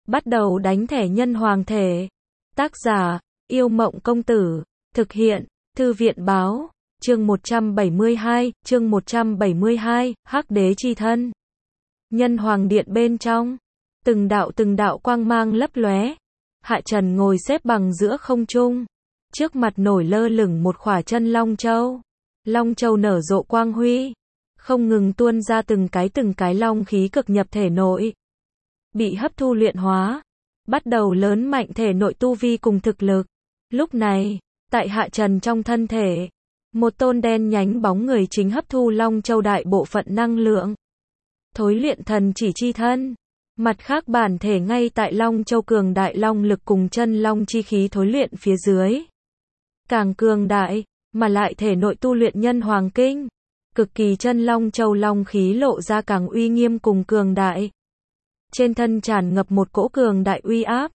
bắt đầu đánh thẻ nhân hoàng thể. Tác giả, Yêu Mộng Công Tử. Thực hiện, Thư viện Báo. Chương 172, Hắc Đế chi thân. Nhân hoàng điện bên trong, từng đạo quang mang lấp lóe. Hạ Trần ngồi xếp bằng giữa không trung, trước mặt nổi lơ lửng một khỏa chân long châu. Long châu nở rộ quang huy, không ngừng tuôn ra từng cái long khí cực nhập thể nội, bị hấp thu luyện hóa, bắt đầu lớn mạnh thể nội tu vi cùng thực lực. Lúc này, tại Hạ Trần trong thân thể, một tôn đen nhánh bóng người chính hấp thu long châu đại bộ phận năng lượng, thối luyện thần chỉ chi thân. Mặt khác bản thể ngay tại long châu cường đại long lực cùng chân long chi khí thối luyện phía dưới, càng cường đại, mà lại thể nội tu luyện nhân hoàng kinh, cực kỳ chân long châu long khí lộ ra càng uy nghiêm cùng cường đại. Trên thân tràn ngập một cỗ cường đại uy áp.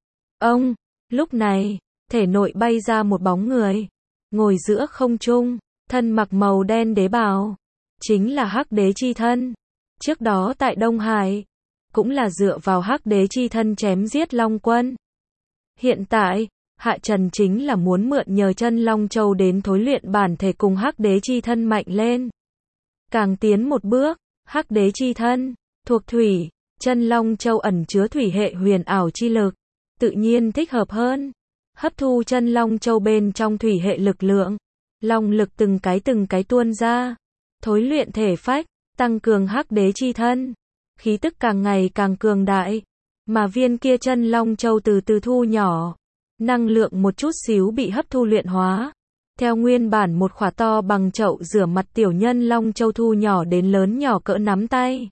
Lúc này, thể nội bay ra một bóng người, ngồi giữa không trung, thân mặc màu đen đế bào, chính là Hắc Đế chi thân. Trước đó tại Đông Hải, cũng là dựa vào Hắc Đế chi thân chém giết Long Quân. Hiện tại, Hạ Trần chính là muốn mượn nhờ chân Long Châu đến thối luyện bản thể cùng Hắc Đế chi thân mạnh lên. Càng tiến một bước, Hắc Đế chi thân, thuộc thủy, chân Long Châu ẩn chứa thủy hệ huyền ảo chi lực, tự nhiên thích hợp hơn. Hấp thu chân Long Châu bên trong thủy hệ lực lượng, long lực từng cái tuôn ra, thối luyện thể phách, tăng cường Hắc Đế chi thân, khí tức càng ngày càng cường đại, mà viên kia chân Long Châu từ từ thu nhỏ, năng lượng một chút xíu bị hấp thu luyện hóa, theo nguyên bản một khỏa to bằng chậu rửa mặt tiểu nhân Long Châu thu nhỏ đến lớn nhỏ cỡ nắm tay.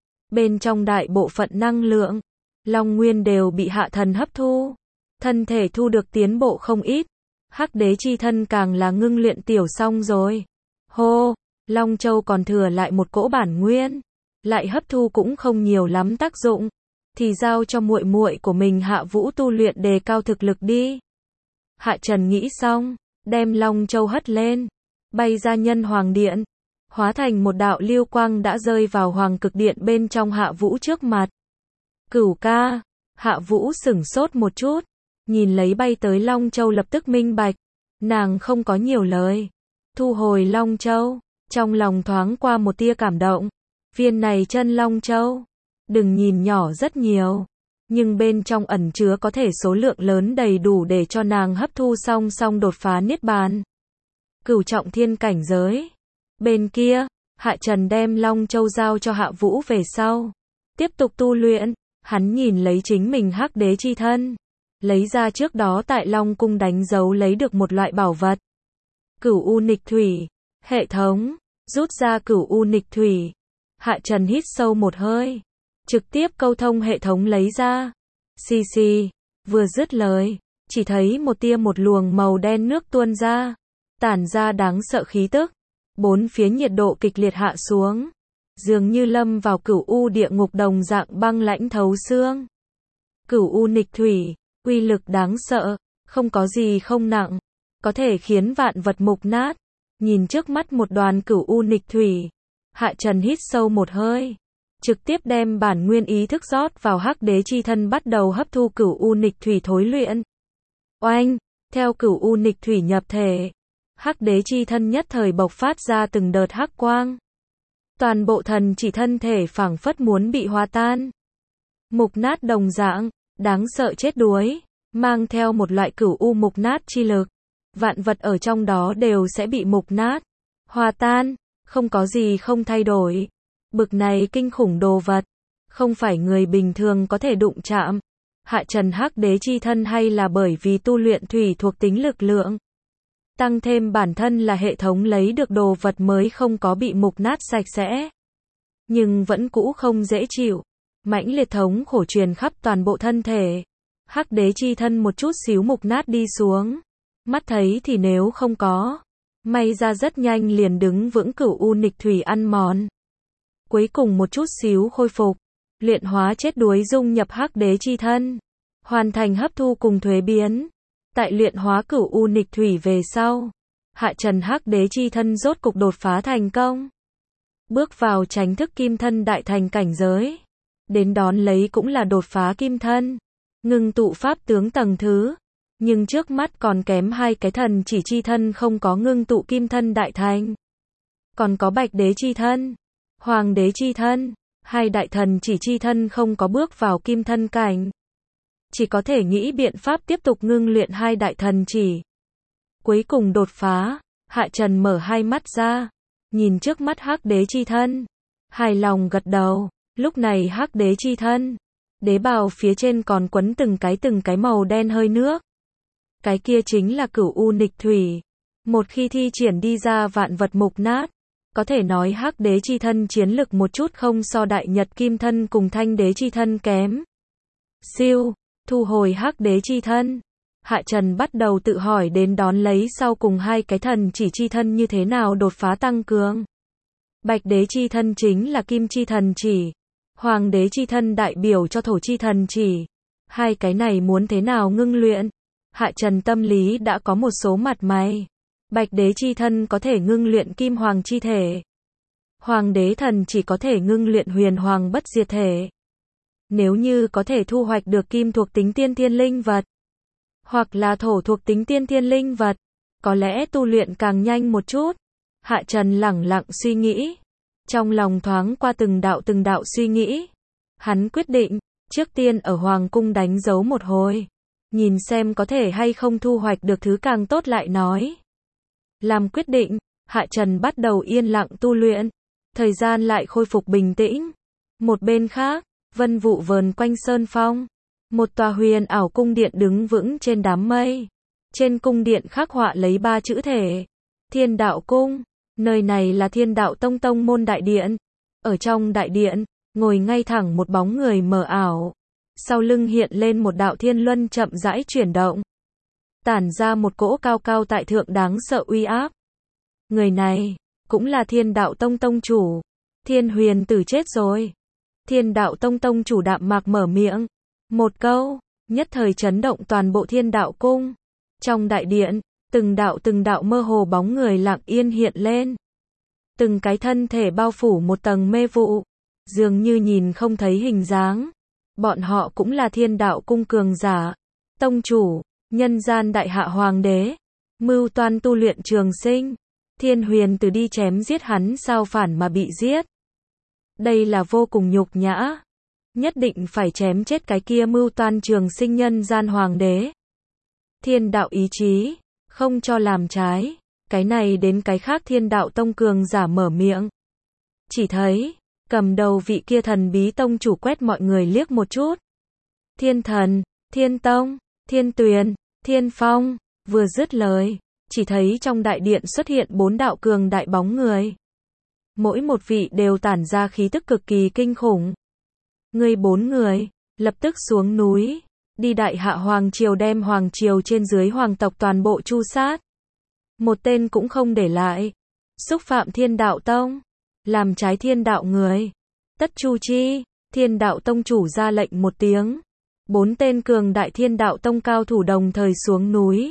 Bên trong đại bộ phận năng lượng, Long Nguyên đều bị Hạ Thần hấp thu, thân thể thu được tiến bộ không ít. Hắc Đế chi thân càng là ngưng luyện tiểu xong rồi. Hô, Long Châu còn thừa lại một cỗ bản nguyên, lại hấp thu cũng không nhiều lắm tác dụng, thì giao cho muội muội của mình Hạ Vũ tu luyện đề cao thực lực đi. Hạ Trần nghĩ xong, đem Long Châu hất lên, bay ra nhân hoàng điện, hóa thành một đạo lưu quang đã rơi vào hoàng cực điện bên trong Hạ Vũ trước mặt. Cửu ca, Hạ Vũ sửng sốt một chút, nhìn lấy bay tới Long Châu lập tức minh bạch, nàng không có nhiều lời, thu hồi Long Châu, trong lòng thoáng qua một tia cảm động. Viên này chân Long Châu, đừng nhìn nhỏ rất nhiều, nhưng bên trong ẩn chứa có thể số lượng lớn đầy đủ để cho nàng hấp thu song đột phá niết bàn. Cửu trọng thiên cảnh giới. Bên kia, Hạ Trần đem Long Châu giao cho Hạ Vũ về sau, tiếp tục tu luyện. Hắn nhìn lấy chính mình Hắc Đế chi thân, lấy ra trước đó tại Long Cung đánh dấu lấy được một loại bảo vật. Cửu U Nịch Thủy, hệ thống, rút ra Cửu U Nịch Thủy. Hạ Trần hít sâu một hơi, trực tiếp câu thông hệ thống lấy ra. Xì, vừa dứt lời, chỉ thấy một luồng màu đen nước tuôn ra, tản ra đáng sợ khí tức. Bốn phía nhiệt độ kịch liệt hạ xuống, dường như lâm vào Cửu U địa ngục đồng dạng băng lãnh thấu xương. Cửu U Nịch Thủy, uy lực đáng sợ, không có gì không nặng, có thể khiến vạn vật mục nát. Nhìn trước mắt một đoàn Cửu U Nịch Thủy, Hạ Trần hít sâu một hơi, trực tiếp đem bản nguyên ý thức rót vào Hắc Đế chi thân bắt đầu hấp thu Cửu U Nịch Thủy thối luyện. Oanh, theo Cửu U Nịch Thủy nhập thể, Hắc Đế chi thân nhất thời bộc phát ra từng đợt hắc quang. Toàn bộ thần chỉ thân thể phảng phất muốn bị hòa tan, mục nát đồng dạng, đáng sợ chết đuối, mang theo một loại Cửu U mục nát chi lực. Vạn vật ở trong đó đều sẽ bị mục nát, hòa tan, không có gì không thay đổi. Bực này kinh khủng đồ vật, không phải người bình thường có thể đụng chạm. Hạ Trần Hắc Đế chi thân hay là bởi vì tu luyện thủy thuộc tính lực lượng, tăng thêm bản thân là hệ thống lấy được đồ vật mới không có bị mục nát sạch sẽ. Nhưng vẫn cũ không dễ chịu, mãnh liệt thống khổ truyền khắp toàn bộ thân thể. Hắc Đế chi thân một chút xíu mục nát đi xuống, mắt thấy thì nếu không có, may ra rất nhanh liền đứng vững Cửu U Nịch Thủy ăn mòn. Cuối cùng một chút xíu khôi phục, luyện hóa chết đuối dung nhập Hắc Đế chi thân, hoàn thành hấp thu cùng thuế biến. Tại luyện hóa Cửu U Nịch Thủy về sau, Hạ Trần Hắc Đế chi thân rốt cục đột phá thành công, bước vào chánh thức kim thân đại thành cảnh giới. Đến đón lấy cũng là đột phá kim thân. ngưng tụ pháp tướng tầng thứ. Nhưng trước mắt còn kém 2 cái thần chỉ chi thân không có ngưng tụ kim thân đại thành. Còn có bạch đế chi thân, hoàng đế chi thân, 2 đại thần chỉ chi thân không có bước vào kim thân cảnh. Chỉ có thể nghĩ biện pháp tiếp tục ngưng luyện 2 đại thần chỉ. Cuối cùng đột phá, Hạ Trần mở 2 mắt ra, nhìn trước mắt hắc đế chi thân, hài lòng gật đầu. Lúc này hắc đế chi thân, đế bào phía trên còn quấn từng cái màu đen hơi nước. Cái kia chính là cửu u nghịch thủy. Một khi thi triển đi ra vạn vật mục nát, có thể nói hắc đế chi thân chiến lực một chút không so đại nhật kim thân cùng thanh đế chi thân kém. Siêu, thu hồi hắc đế chi thân. Hạ Trần bắt đầu tự hỏi đến đón lấy sau cùng 2 cái thần chỉ chi thân như thế nào đột phá tăng cường. Bạch đế chi thân chính là kim chi thần chỉ. Hoàng đế chi thân đại biểu cho thổ chi thần chỉ. 2 cái này muốn thế nào ngưng luyện? Hạ Trần tâm lý đã có một số mặt mày. Bạch đế chi thân có thể ngưng luyện kim hoàng chi thể. Hoàng đế thần chỉ có thể ngưng luyện huyền hoàng bất diệt thể. Nếu như có thể thu hoạch được kim thuộc tính tiên thiên linh vật, hoặc là thổ thuộc tính tiên thiên linh vật, có lẽ tu luyện càng nhanh một chút. Hạ Trần lẳng lặng suy nghĩ. Trong lòng thoáng qua từng đạo suy nghĩ. Hắn quyết định, trước tiên ở Hoàng cung đánh dấu một hồi. Nhìn xem có thể hay không thu hoạch được thứ càng tốt lại nói. Làm quyết định, Hạ Trần bắt đầu yên lặng tu luyện. Thời gian lại khôi phục bình tĩnh. Một bên khác, vân vụ vờn quanh sơn phong. Một tòa huyền ảo cung điện đứng vững trên đám mây. Trên cung điện khắc họa lấy 3 chữ thể. Thiên đạo cung. Nơi này là Thiên đạo tông tông môn đại điện. Ở trong đại điện, ngồi ngay thẳng một bóng người mờ ảo. Sau lưng hiện lên một đạo thiên luân chậm rãi chuyển động. Tản ra một cỗ cao cao tại thượng đáng sợ uy áp. Người này, cũng là Thiên đạo tông tông chủ. Thiên Huyền Tử chết rồi. Thiên đạo tông tông chủ đạm mạc mở miệng. Một câu, nhất thời chấn động toàn bộ Thiên đạo cung. Trong đại điện, từng đạo mơ hồ bóng người lặng yên hiện lên. Từng cái thân thể bao phủ một tầng mê vụ, dường như nhìn không thấy hình dáng. Bọn họ cũng là Thiên đạo cung cường giả, tông chủ, nhân gian đại hạ hoàng đế, mưu toan tu luyện trường sinh. Thiên Huyền Tử đi chém giết hắn sao phản mà bị giết. Đây là vô cùng nhục nhã. Nhất định phải chém chết cái kia mưu toan trường sinh nhân gian hoàng đế. Thiên đạo ý chí, không cho làm trái. Cái này đến cái khác Thiên đạo tông cường giả mở miệng. Chỉ thấy, cầm đầu vị kia thần bí tông chủ quét mọi người liếc một chút. Thiên thần, Thiên tông, Thiên tuyền, Thiên phong, vừa dứt lời, chỉ thấy trong đại điện xuất hiện 4 đạo cường đại bóng người. Mỗi một vị đều tản ra khí tức cực kỳ kinh khủng. Người 4 người, lập tức xuống núi, đi đại hạ hoàng triều đem hoàng triều trên dưới hoàng tộc toàn bộ tru sát. Một tên cũng không để lại. Xúc phạm Thiên đạo tông, làm trái Thiên đạo người, tất chu chi. Thiên đạo tông chủ ra lệnh một tiếng. 4 tên cường đại Thiên đạo tông cao thủ đồng thời xuống núi.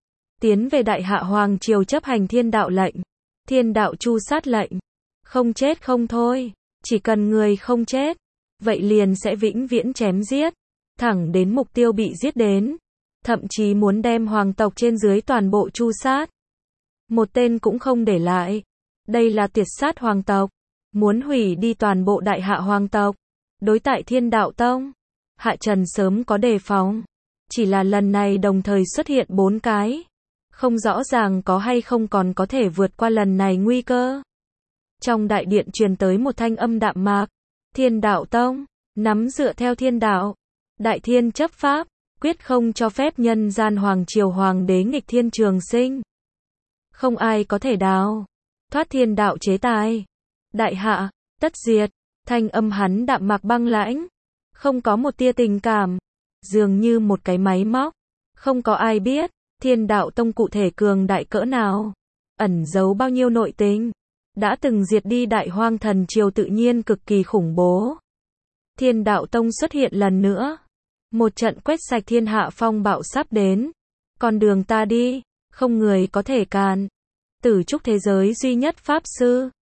Tiến về đại hạ hoàng triều chấp hành Thiên đạo lệnh. Thiên đạo tru sát lệnh. Không chết không thôi. Chỉ cần người không chết, vậy liền sẽ vĩnh viễn chém giết. Thẳng đến mục tiêu bị giết đến. Thậm chí muốn đem hoàng tộc trên dưới toàn bộ tru sát. Một tên cũng không để lại. Đây là tiệt sát hoàng tộc. Muốn hủy đi toàn bộ đại hạ hoàng tộc. Đối tại Thiên đạo tông, Hạ Trần sớm có đề phòng. Chỉ là lần này đồng thời xuất hiện 4 cái. Không rõ ràng có hay không còn có thể vượt qua lần này nguy cơ. Trong đại điện truyền tới một thanh âm đạm mạc. Thiên đạo tông, nắm dựa theo thiên đạo. Đại thiên chấp pháp, quyết không cho phép nhân gian hoàng triều hoàng đế nghịch thiên trường sinh. Không ai có thể đào thoát thiên đạo chế tài. Đại hạ, tất diệt. Thanh âm hắn đạm mạc băng lãnh, không có một tia tình cảm, dường như một cái máy móc. Không có ai biết, Thiên đạo tông cụ thể cường đại cỡ nào, ẩn giấu bao nhiêu nội tình. Đã từng diệt đi đại hoang thần triều tự nhiên cực kỳ khủng bố. Thiên đạo tông xuất hiện lần nữa. Một trận quét sạch thiên hạ phong bạo sắp đến. Con đường ta đi, không người có thể cản. Tử trúc thế giới duy nhất pháp sư,